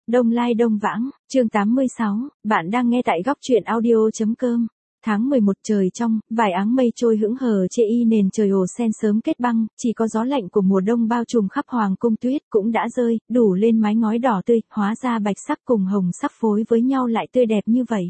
Đông Lai Đông Vãng, chương 86, bạn đang nghe tại góc truyện audio.com. Tháng 11 trời trong, vài áng mây trôi hững hờ chê y nền trời ổ sen sớm kết băng, chỉ có gió lạnh của mùa đông bao trùm khắp hoàng cung tuyết cũng đã rơi, đủ lên mái ngói đỏ tươi, hóa ra bạch sắc cùng hồng sắc phối với nhau lại tươi đẹp như vậy.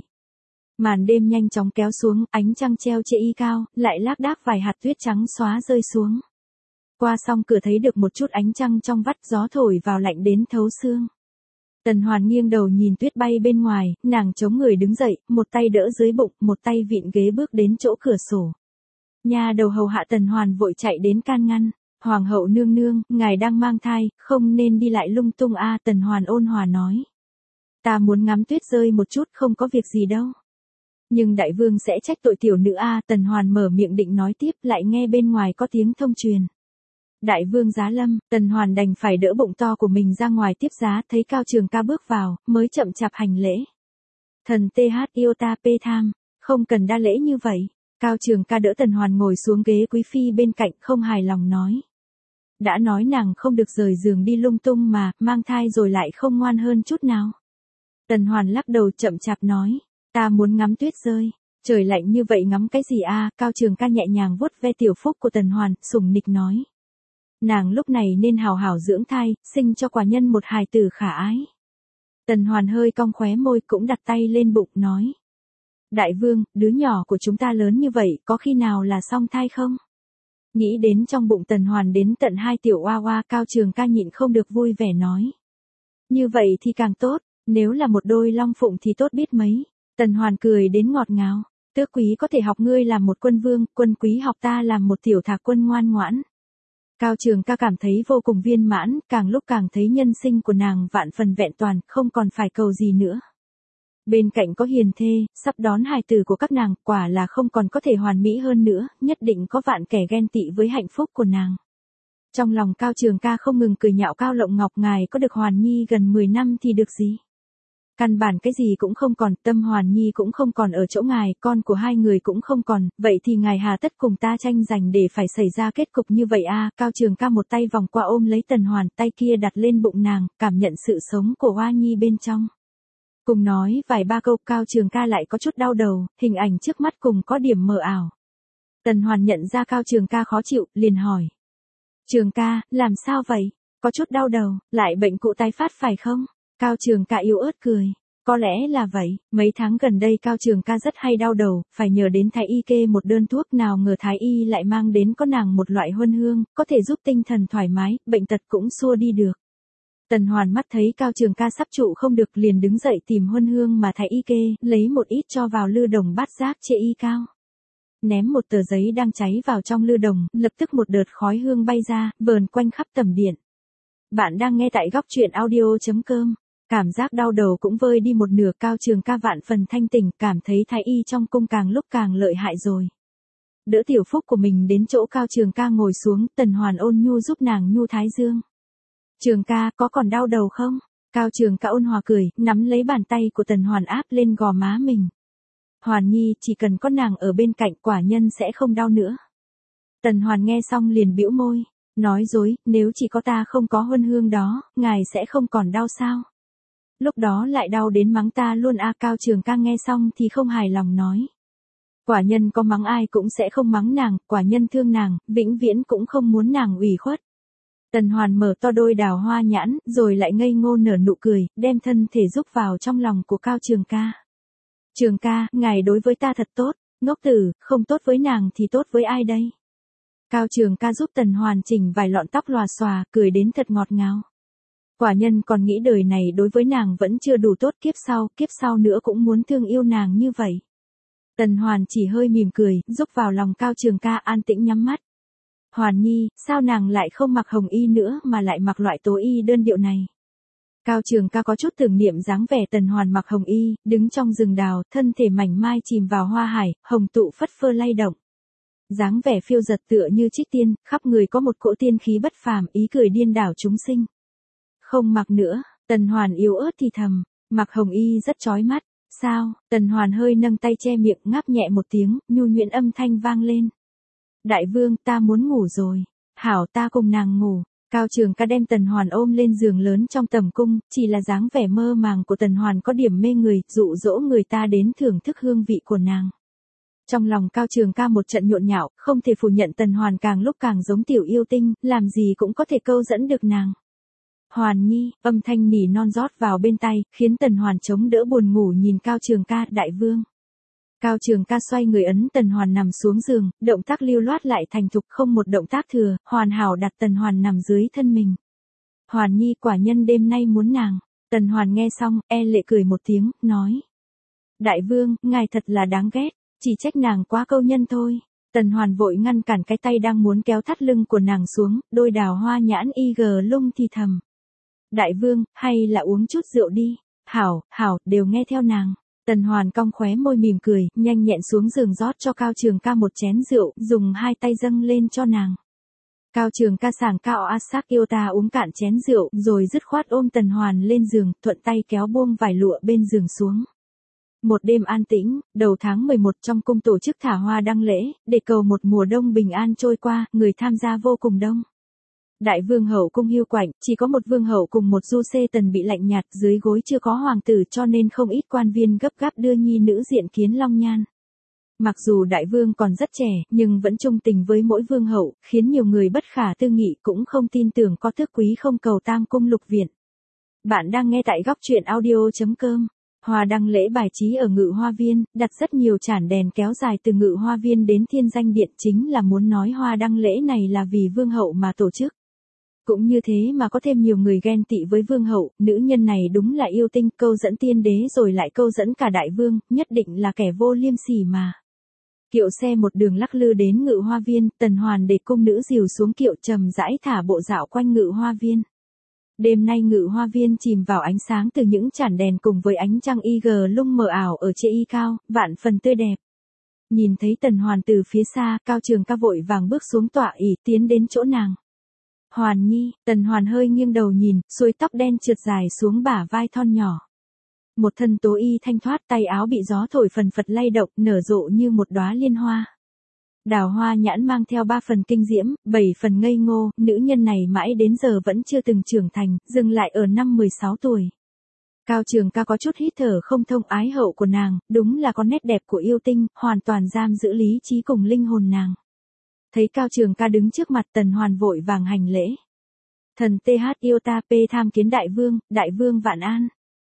Màn đêm nhanh chóng kéo xuống, ánh trăng treo chê y cao, lại lác đác vài hạt tuyết trắng xóa rơi xuống. Qua song cửa thấy được một chút ánh trăng trong vắt, gió thổi vào lạnh đến thấu xương. Tần Hoàn nghiêng đầu nhìn tuyết bay bên ngoài, nàng chống người đứng dậy, một tay đỡ dưới bụng, một tay vịn ghế bước đến chỗ cửa sổ. Nha đầu hầu hạ Tần Hoàn vội chạy đến can ngăn. Hoàng hậu nương nương, ngài đang mang thai, không nên đi lại lung tung a. Tần Hoàn ôn hòa nói. Ta muốn ngắm tuyết rơi một chút, không có việc gì đâu. Nhưng đại vương sẽ trách tội tiểu nữ a. Tần Hoàn mở miệng định nói tiếp, lại nghe bên ngoài có tiếng thông truyền. Đại vương giá lâm, Tần Hoàn đành phải đỡ bụng to của mình ra ngoài tiếp giá, thấy Cao Trường Ca bước vào, mới chậm chạp hành lễ. Thần TH yêu ta pê tham, không cần đa lễ như vậy. Cao Trường Ca đỡ Tần Hoàn ngồi xuống ghế quý phi bên cạnh, không hài lòng nói. Đã nói nàng không được rời giường đi lung tung mà, mang thai rồi lại không ngoan hơn chút nào. Tần Hoàn lắc đầu chậm chạp nói, ta muốn ngắm tuyết rơi. Trời lạnh như vậy ngắm cái gì a? Cao Trường Ca nhẹ nhàng vuốt ve tiểu phúc của Tần Hoàn, sủng nịch nói. Nàng lúc này nên hào hào dưỡng thai, sinh cho quả nhân một hài tử khả ái. Tần Hoàn hơi cong khóe môi cũng đặt tay lên bụng nói. Đại vương, đứa nhỏ của chúng ta lớn như vậy, có khi nào là song thai không? Nghĩ đến trong bụng Tần Hoàn đến tận 2 tiểu oa oa, Cao Trường Ca nhịn không được vui vẻ nói. Như vậy thì càng tốt, nếu là một đôi long phụng thì tốt biết mấy. Tần Hoàn cười đến ngọt ngào. Tước quý có thể học ngươi làm một quân vương, quân quý học ta làm một tiểu thạc quân ngoan ngoãn. Cao Trường Ca cảm thấy vô cùng viên mãn, càng lúc càng thấy nhân sinh của nàng vạn phần vẹn toàn, không còn phải cầu gì nữa. Bên cạnh có hiền thê, sắp đón hài tử của các nàng, quả là không còn có thể hoàn mỹ hơn nữa, nhất định có vạn kẻ ghen tị với hạnh phúc của nàng. Trong lòng Cao Trường Ca không ngừng cười nhạo Cao Lộng Ngọc, ngài có được Hoàn Nhi gần 10 năm thì được gì? Căn bản cái gì cũng không còn, tâm Hoàn Nhi cũng không còn ở chỗ ngài, con của hai người cũng không còn, vậy thì ngài hà tất cùng ta tranh giành để phải xảy ra kết cục như vậy a? Cao Trường Ca một tay vòng qua ôm lấy Tần Hoàn, tay kia đặt lên bụng nàng, cảm nhận sự sống của Hoa Nhi bên trong. Cùng nói vài ba câu, Cao Trường Ca lại có chút đau đầu, hình ảnh trước mắt cùng có điểm mờ ảo. Tần Hoàn nhận ra Cao Trường Ca khó chịu, liền hỏi. Trường Ca, làm sao vậy? Có chút đau đầu, lại bệnh cụ tái phát phải không? Cao Trường Ca yếu ớt cười. Có lẽ là vậy, mấy tháng gần đây Cao Trường Ca rất hay đau đầu, phải nhờ đến thái y kê một đơn thuốc, nào ngờ thái y lại mang đến có nàng một loại huân hương, có thể giúp tinh thần thoải mái, bệnh tật cũng xua đi được. Tần Hoàn mắt thấy Cao Trường Ca sắp trụ không được liền đứng dậy tìm huân hương mà thái y kê, lấy một ít cho vào lư đồng bát giác chê y cao. Ném một tờ giấy đang cháy vào trong lư đồng, lập tức một đợt khói hương bay ra, vờn quanh khắp tầm điện. Bạn đang nghe tại góc truyện audio.com. Cảm giác đau đầu cũng vơi đi một nửa. Cao Trường Ca vạn phần thanh tỉnh, cảm thấy thái y trong cung càng lúc càng lợi hại rồi. Đỡ tiểu phúc của mình đến chỗ Cao Trường Ca ngồi xuống, Tần Hoàn ôn nhu giúp nàng nhu thái dương. Trường Ca, có còn đau đầu không? Cao Trường Ca ôn hòa cười, nắm lấy bàn tay của Tần Hoàn áp lên gò má mình. Hoàn Nhi, chỉ cần có nàng ở bên cạnh quả nhân sẽ không đau nữa. Tần Hoàn nghe xong liền bĩu môi, nói dối, nếu chỉ có ta không có huân hương đó, ngài sẽ không còn đau sao? Lúc đó lại đau đến mắng ta luôn a. Cao Trường Ca nghe xong thì không hài lòng nói. Quả nhân có mắng ai cũng sẽ không mắng nàng, quả nhân thương nàng, vĩnh viễn cũng không muốn nàng ủy khuất. Tần Hoàn mở to đôi đào hoa nhãn, rồi lại ngây ngô nở nụ cười, đem thân thể rúc vào trong lòng của Cao Trường Ca. Trường Ca, ngài đối với ta thật tốt, ngốc tử, không tốt với nàng thì tốt với ai đây? Cao Trường Ca giúp Tần Hoàn chỉnh vài lọn tóc lòa xòa, cười đến thật ngọt ngào. Quả nhân còn nghĩ đời này đối với nàng vẫn chưa đủ tốt, kiếp sau nữa cũng muốn thương yêu nàng như vậy. Tần Hoàn chỉ hơi mỉm cười, giúp vào lòng Cao Trường Ca an tĩnh nhắm mắt. Hoàn Nhi, sao nàng lại không mặc hồng y nữa mà lại mặc loại tố y đơn điệu này? Cao Trường Ca có chút tưởng niệm dáng vẻ Tần Hoàn mặc hồng y, đứng trong rừng đào, thân thể mảnh mai chìm vào hoa hải, hồng tụ phất phơ lay động. Dáng vẻ phiêu dật tựa như trích tiên, khắp người có một cỗ tiên khí bất phàm, ý cười điên đảo chúng sinh. Không mặc nữa, Tần Hoàn yếu ớt thì thầm, mặc hồng y rất chói mắt. Sao? Tần Hoàn hơi nâng tay che miệng, ngáp nhẹ một tiếng, nhu nhuyễn âm thanh vang lên. Đại vương, ta muốn ngủ rồi. Hảo, ta cùng nàng ngủ. Cao Trường Ca đem Tần Hoàn ôm lên giường lớn trong tầm cung, chỉ là dáng vẻ mơ màng của Tần Hoàn có điểm mê người, dụ dỗ người ta đến thưởng thức hương vị của nàng. Trong lòng Cao Trường Ca một trận nhộn nhạo, không thể phủ nhận Tần Hoàn càng lúc càng giống tiểu yêu tinh, làm gì cũng có thể câu dẫn được nàng. Hoàn Nhi, âm thanh nỉ non rót vào bên tai, khiến Tần Hoàn chống đỡ buồn ngủ nhìn Cao Trường Ca, đại vương. Cao Trường Ca xoay người ấn Tần Hoàn nằm xuống giường, động tác lưu loát lại thành thục, không một động tác thừa, hoàn hảo đặt Tần Hoàn nằm dưới thân mình. Hoàn Nhi, quả nhân đêm nay muốn nàng. Tần Hoàn nghe xong, lệ cười một tiếng, nói. Đại vương, ngài thật là đáng ghét, chỉ trách nàng quá câu nhân thôi. Tần Hoàn vội ngăn cản cái tay đang muốn kéo thắt lưng của nàng xuống, đôi đào hoa nhãn lung thì thầm. Đại vương, hay là uống chút rượu đi. Hảo, đều nghe theo nàng. Tần Hoàn cong khóe môi mỉm cười, nhanh nhẹn xuống giường rót cho Cao Trường Ca một chén rượu, dùng hai tay dâng lên cho nàng. Cao Trường Ca sảng cao asak yêu ta uống cạn chén rượu, rồi dứt khoát ôm Tần Hoàn lên giường, thuận tay kéo buông vải lụa bên giường xuống. Một đêm an tĩnh, đầu tháng 11 trong cung tổ chức thả hoa đăng lễ, để cầu một mùa đông bình an trôi qua, người tham gia vô cùng đông. Đại vương hậu cung hiu quạnh, chỉ có một vương hậu cùng một du xê tần bị lạnh nhạt, dưới gối chưa có hoàng tử, cho nên không ít quan viên gấp gáp đưa nhi nữ diện kiến Long Nhan. Mặc dù đại vương còn rất trẻ, nhưng vẫn trung tình với mỗi vương hậu, khiến nhiều người bất khả tư nghị cũng không tin tưởng có thức quý không cầu tam cung lục viện. Bạn đang nghe tại góc truyện audio.com. Hoa đăng lễ bài trí ở Ngự Hoa Viên, đặt rất nhiều chản đèn kéo dài từ Ngự Hoa Viên đến Thiên Danh Điện, chính là muốn nói hoa đăng lễ này là vì vương hậu mà tổ chức. Cũng như thế mà có thêm nhiều người ghen tị với vương hậu, nữ nhân này đúng là yêu tinh, câu dẫn tiên đế rồi lại câu dẫn cả đại vương, nhất định là kẻ vô liêm sỉ mà. Kiệu xe một đường lắc lư đến Ngự Hoa Viên, Tần Hoàn để cung nữ dìu xuống kiệu trầm rãi thả bộ dạo quanh Ngự Hoa Viên. Đêm nay Ngự Hoa Viên chìm vào ánh sáng từ những chản đèn cùng với ánh trăng lung mờ ảo ở trên y cao, vạn phần tươi đẹp. Nhìn thấy Tần Hoàn từ phía xa, Cao Trường Ca vội vàng bước xuống tọa ỷ, tiến đến chỗ nàng. Hoàn Nhi, Tần Hoàn hơi nghiêng đầu nhìn, xuôi tóc đen trượt dài xuống bả vai thon nhỏ. Một thân tố y thanh thoát, tay áo bị gió thổi phần phật lay động, nở rộ như một đóa liên hoa. Đào hoa nhãn mang theo 3 phần kinh diễm, 7 phần ngây ngô, nữ nhân này mãi đến giờ vẫn chưa từng trưởng thành, dừng lại ở năm 16 tuổi. Cao Trường Ca có chút hít thở không thông, ái hậu của nàng, đúng là có nét đẹp của yêu tinh, hoàn toàn giam giữ lý trí cùng linh hồn nàng. Thấy Cao Trường Ca đứng trước mặt, Tần Hoàn vội vàng hành lễ. Thần TH yêu ta p tham kiến đại vương vạn an.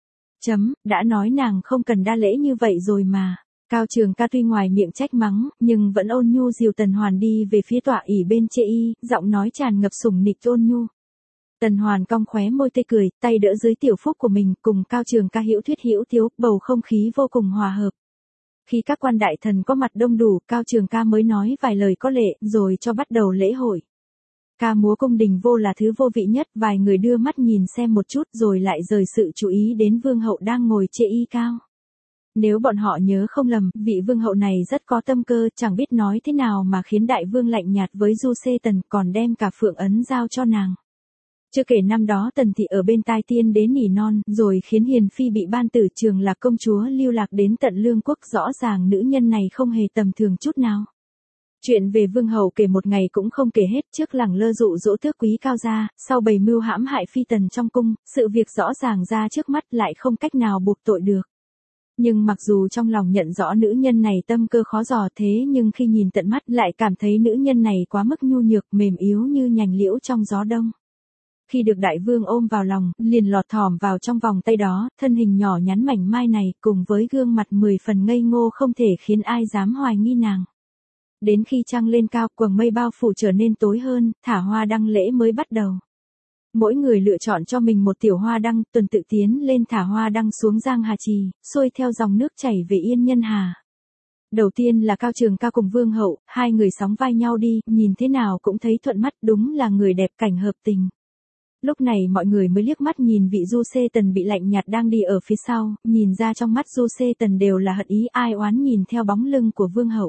Đã nói nàng không cần đa lễ như vậy rồi mà. Cao Trường Ca tuy ngoài miệng trách mắng, nhưng vẫn ôn nhu dìu Tần Hoàn đi về phía tọa ỷ bên chê y, giọng nói tràn ngập sủng nịch ôn nhu. Tần Hoàn cong khóe môi tươi cười, tay đỡ dưới tiểu phúc của mình, cùng Cao Trường Ca hữu thuyết hữu thiếu, bầu không khí vô cùng hòa hợp. Khi các quan đại thần có mặt đông đủ, Cao Trường Ca mới nói vài lời có lệ, rồi cho bắt đầu lễ hội. Ca múa cung đình vô là thứ vô vị nhất, vài người đưa mắt nhìn xem một chút rồi lại rời sự chú ý đến vương hậu đang ngồi chê y cao. Nếu bọn họ nhớ không lầm, vị vương hậu này rất có tâm cơ, chẳng biết nói thế nào mà khiến đại vương lạnh nhạt với Du Xê Tần, còn đem cả phượng ấn giao cho nàng. Chưa kể năm đó Tần thị ở bên tai tiên đến nỉ non, rồi khiến hiền phi bị ban tử Trường Lạc công chúa lưu lạc đến tận Lương quốc, rõ ràng nữ nhân này không hề tầm thường chút nào. Chuyện về vương hậu kể một ngày cũng không kể hết, trước lẳng lơ dụ dỗ tước quý cao gia, sau bày mưu hãm hại phi tần trong cung, sự việc rõ ràng ra trước mắt lại không cách nào buộc tội được. Nhưng mặc dù trong lòng nhận rõ nữ nhân này tâm cơ khó dò, thế nhưng khi nhìn tận mắt lại cảm thấy nữ nhân này quá mức nhu nhược, mềm yếu như nhành liễu trong gió đông. Khi được đại vương ôm vào lòng, liền lọt thỏm vào trong vòng tay đó, thân hình nhỏ nhắn mảnh mai này, cùng với gương mặt 10 phần ngây ngô không thể khiến ai dám hoài nghi nàng. Đến khi trăng lên cao, quầng mây bao phủ trở nên tối hơn, thả hoa đăng lễ mới bắt đầu. Mỗi người lựa chọn cho mình một tiểu hoa đăng, tuần tự tiến lên thả hoa đăng xuống Giang Hà Trì, xuôi theo dòng nước chảy về Yên Nhân Hà. Đầu tiên là Cao Trường Ca cùng vương hậu, hai người sóng vai nhau đi, nhìn thế nào cũng thấy thuận mắt, đúng là người đẹp cảnh hợp tình. Lúc này mọi người mới liếc mắt nhìn vị Du Xê Tần bị lạnh nhạt đang đi ở phía sau, nhìn ra trong mắt Du Xê Tần đều là hận ý, ai oán nhìn theo bóng lưng của vương hậu.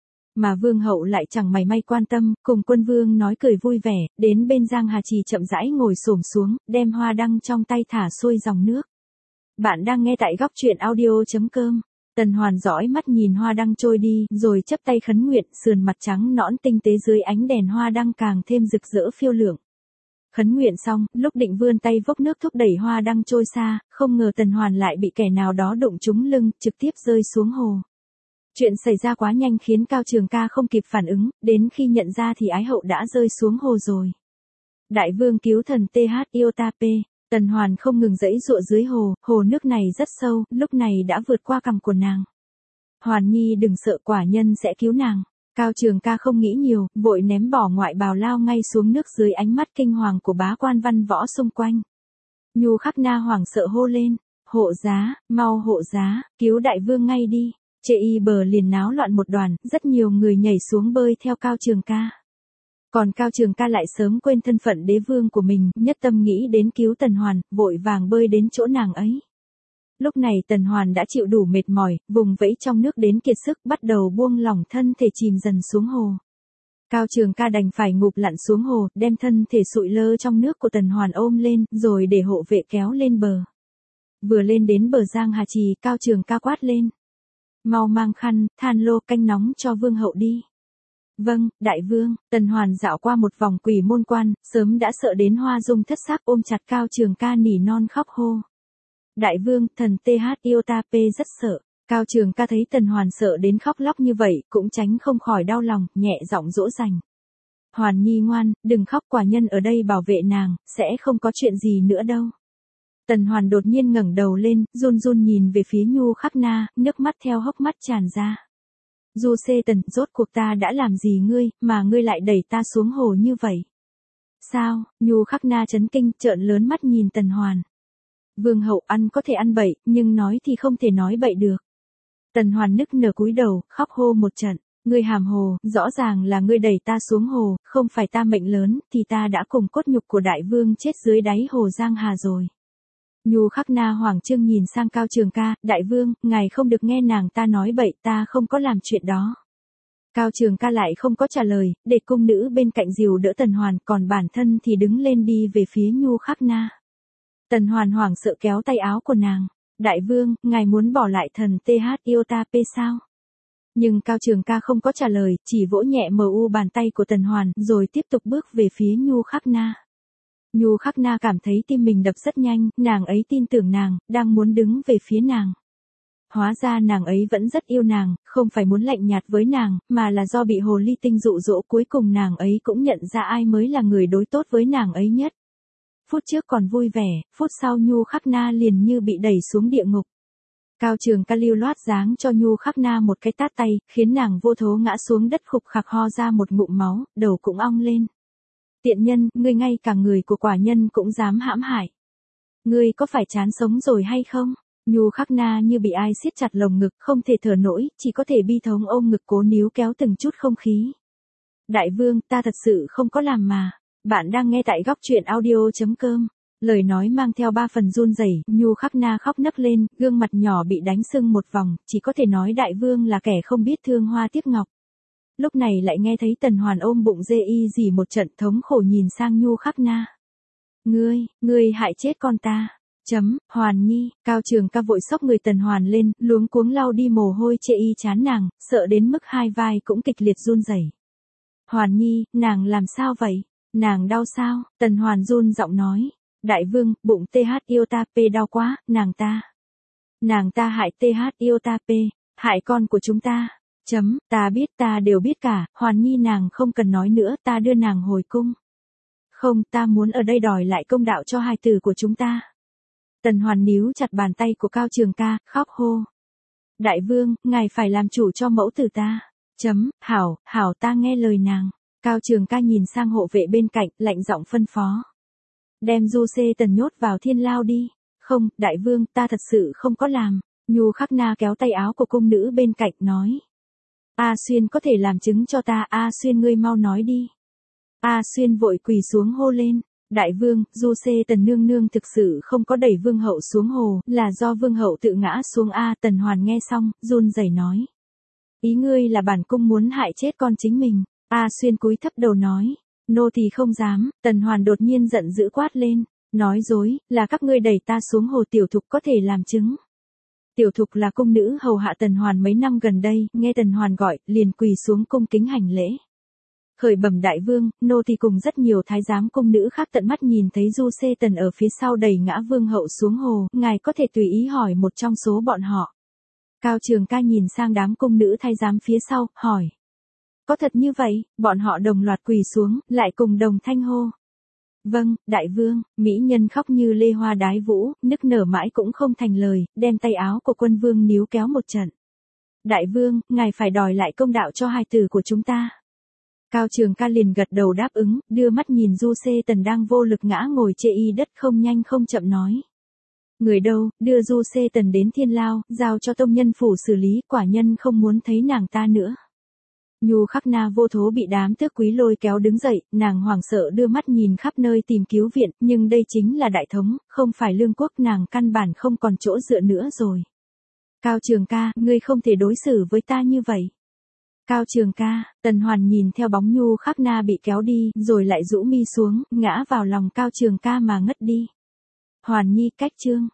Mà vương hậu lại chẳng mảy may quan tâm, cùng quân vương nói cười vui vẻ, đến bên Giang Hà Trì chậm rãi ngồi xổm xuống, đem hoa đăng trong tay thả xuôi dòng nước. Bạn đang nghe tại góc truyện audio.com. Tần Hoàn dõi mắt nhìn hoa đăng trôi đi, rồi chắp tay khấn nguyện, sườn mặt trắng nõn tinh tế dưới ánh đèn hoa đăng càng thêm rực rỡ phiêu lượng. Khấn nguyện xong, lúc định vươn tay vốc nước thúc đẩy hoa đăng trôi xa, không ngờ Tần Hoàn lại bị kẻ nào đó đụng trúng lưng, trực tiếp rơi xuống hồ. Chuyện xảy ra quá nhanh khiến Cao Trường Ca không kịp phản ứng, đến khi nhận ra thì Ái Hậu đã rơi xuống hồ rồi. Đại vương cứu thần TH Iotape, Tần Hoàn không ngừng giãy giụa dưới hồ, hồ nước này rất sâu, lúc này đã vượt qua cằm của nàng. Hoàn Nhi đừng sợ, quả nhân sẽ cứu nàng. Cao Trường Ca không nghĩ nhiều, vội ném bỏ ngoại bào lao ngay xuống nước dưới ánh mắt kinh hoàng của bá quan văn võ xung quanh. Nhu Khắc Na hoảng sợ hô lên, hộ giá, mau hộ giá, cứu đại vương ngay đi. Chê y bờ liền náo loạn một đoàn, rất nhiều người nhảy xuống bơi theo Cao Trường Ca. Còn Cao Trường Ca lại sớm quên thân phận đế vương của mình, nhất tâm nghĩ đến cứu Tần Hoàn, vội vàng bơi đến chỗ nàng ấy. Lúc này Tần Hoàn đã chịu đủ mệt mỏi, vùng vẫy trong nước đến kiệt sức, bắt đầu buông lỏng thân thể chìm dần xuống hồ. Cao Trường Ca đành phải ngụp lặn xuống hồ, đem thân thể sụi lơ trong nước của Tần Hoàn ôm lên, rồi để hộ vệ kéo lên bờ. Vừa lên đến bờ Giang Hà Trì, Cao Trường Ca quát lên. Mau mang khăn, than lô canh nóng cho vương hậu đi. Vâng, đại vương. Tần Hoàn dạo qua một vòng quỷ môn quan, sớm đã sợ đến hoa dung thất xác, ôm chặt Cao Trường Ca nỉ non khóc hô. Đại vương, thần TH Iotape rất sợ. Cao Trường Ca thấy Tần Hoàn sợ đến khóc lóc như vậy, cũng tránh không khỏi đau lòng, nhẹ giọng dỗ dành. Hoàn Nhi ngoan, đừng khóc, quả nhân ở đây bảo vệ nàng, sẽ không có chuyện gì nữa đâu. Tần Hoàn đột nhiên ngẩng đầu lên, run run nhìn về phía Nhu Khắc Na, nước mắt theo hốc mắt tràn ra. Du Xê Tần, rốt cuộc ta đã làm gì ngươi, mà ngươi lại đẩy ta xuống hồ như vậy? Sao? Nhu Khắc Na chấn kinh, trợn lớn mắt nhìn Tần Hoàn. Vương hậu ăn có thể ăn bậy, nhưng nói thì không thể nói bậy được. Tần Hoàn nức nở cúi đầu, khóc hô một trận. Ngươi hàm hồ, rõ ràng là ngươi đẩy ta xuống hồ, không phải ta mệnh lớn, thì ta đã cùng cốt nhục của đại vương chết dưới đáy hồ Giang Hà rồi. Nhu Khắc Na hoảng trương nhìn sang Cao Trường Ca, đại vương, ngài không được nghe nàng ta nói bậy, ta không có làm chuyện đó. Cao Trường Ca lại không có trả lời, để cung nữ bên cạnh dìu đỡ Tần Hoàn, còn bản thân thì đứng lên đi về phía Nhu Khắc Na. Tần Hoàn hoảng sợ kéo tay áo của nàng. Đại vương, ngài muốn bỏ lại thần TH Iotape sao? Nhưng Cao Trường Ca không có trả lời, chỉ vỗ nhẹ mu bàn tay của Tần Hoàn, rồi tiếp tục bước về phía Nhu Khắc Na. Nhu Khắc Na cảm thấy tim mình đập rất nhanh, nàng ấy tin tưởng nàng, đang muốn đứng về phía nàng. Hóa ra nàng ấy vẫn rất yêu nàng, không phải muốn lạnh nhạt với nàng, mà là do bị hồ ly tinh dụ dỗ, cuối cùng nàng ấy cũng nhận ra ai mới là người đối tốt với nàng ấy nhất. Phút trước còn vui vẻ, phút sau Nhu Khắc Na liền như bị đẩy xuống địa ngục. Cao Trường Ca lưu loát giáng cho Nhu Khắc Na một cái tát tay, khiến nàng vô thố ngã xuống đất khục khạc ho ra một ngụm máu, đầu cũng ong lên. Tiện nhân, ngươi ngay cả người của quả nhân cũng dám hãm hại. Ngươi có phải chán sống rồi hay không? Nhu Khắc Na như bị ai siết chặt lồng ngực, không thể thở nổi, chỉ có thể bi thống ôm ngực cố níu kéo từng chút không khí. Đại vương, ta thật sự không có làm mà. Bạn đang nghe tại góc truyện audio.com. Lời nói mang theo 3 phần run rẩy, Nhu Khắc Na khóc nấc lên, gương mặt nhỏ bị đánh sưng một vòng, chỉ có thể nói đại vương là kẻ không biết thương hoa tiếc ngọc. Lúc này lại nghe thấy Tần Hoàn ôm bụng dê y dì một trận, thống khổ nhìn sang Nhu Khắc Na. Ngươi hại chết con ta. Hoàn Nhi. Cao Trường Ca vội xốc người Tần Hoàn lên, luống cuống lau đi mồ hôi chê y chán nàng, sợ đến mức hai vai cũng kịch liệt run rẩy. Hoàn Nhi, nàng làm sao vậy? Nàng đau sao? Tần Hoàn run giọng nói. Đại vương, bụng TH Iotape đau quá, nàng ta hại TH Iotape, hại con của chúng ta. Ta biết, ta đều biết cả, Hoàn Nhi nàng không cần nói nữa, ta đưa nàng hồi cung. Không, ta muốn ở đây đòi lại công đạo cho hài tử của chúng ta. Tần Hoàn níu chặt bàn tay của Cao Trường Ca, khóc hô. Đại vương, ngài phải làm chủ cho mẫu tử ta. Hảo ta nghe lời nàng. Cao Trường Ca nhìn sang hộ vệ bên cạnh, lạnh giọng phân phó. Đem Du Xê Tần nhốt vào thiên lao đi. Không, đại vương, ta thật sự không có làm. Nhu Khắc Na kéo tay áo của cung nữ bên cạnh nói. A Xuyên có thể làm chứng cho ta, A Xuyên ngươi mau nói đi. A Xuyên vội quỳ xuống hô lên. Đại vương, Du Xê Tần nương nương thực sự không có đẩy vương hậu xuống hồ, là do vương hậu tự ngã xuống. Tần Hoàn nghe xong, run rẩy nói. Ý ngươi là bản cung muốn hại chết con chính mình. A Xuyên cúi thấp đầu nói. Nô tỳ không dám. Tần Hoàn đột nhiên giận dữ quát lên. Nói dối, là các ngươi đẩy ta xuống hồ. Tiểu Thục có thể làm chứng. Tiểu Thục là cung nữ hầu hạ Tần Hoàn mấy năm gần đây, nghe Tần Hoàn gọi, liền quỳ xuống cung kính hành lễ. Khởi bẩm đại vương, nô tỳ cùng rất nhiều thái giám cung nữ khác tận mắt nhìn thấy Du Xê Tần ở phía sau đẩy ngã vương hậu xuống hồ, ngài có thể tùy ý hỏi một trong số bọn họ. Cao Trường Ca nhìn sang đám cung nữ thái giám phía sau, hỏi. Có thật như vậy? Bọn họ đồng loạt quỳ xuống, lại cùng đồng thanh hô. Vâng, đại vương. Mỹ nhân khóc như lê hoa đái vũ, nức nở mãi cũng không thành lời, đem tay áo của quân vương níu kéo một trận. Đại vương, ngài phải đòi lại công đạo cho hài tử của chúng ta. Cao Trường Ca liền gật đầu đáp ứng, đưa mắt nhìn Du Xê Tần đang vô lực ngã ngồi chê y đất không nhanh không chậm nói. Người đâu, đưa Du Xê Tần đến Thiên Lao, giao cho tông nhân phủ xử lý, quả nhân không muốn thấy nàng ta nữa. Nhu Khắc Na vô thố bị đám tước quý lôi kéo đứng dậy, nàng hoảng sợ đưa mắt nhìn khắp nơi tìm cứu viện, nhưng đây chính là đại thống, không phải lương quốc, nàng căn bản không còn chỗ dựa nữa rồi. Cao Trường Ca, ngươi không thể đối xử với ta như vậy. Cao Trường Ca, Tần Hoàn nhìn theo bóng Nhu Khắc Na bị kéo đi, rồi lại rũ mi xuống, ngã vào lòng Cao Trường Ca mà ngất đi. Hoàn Nhi, cách chương.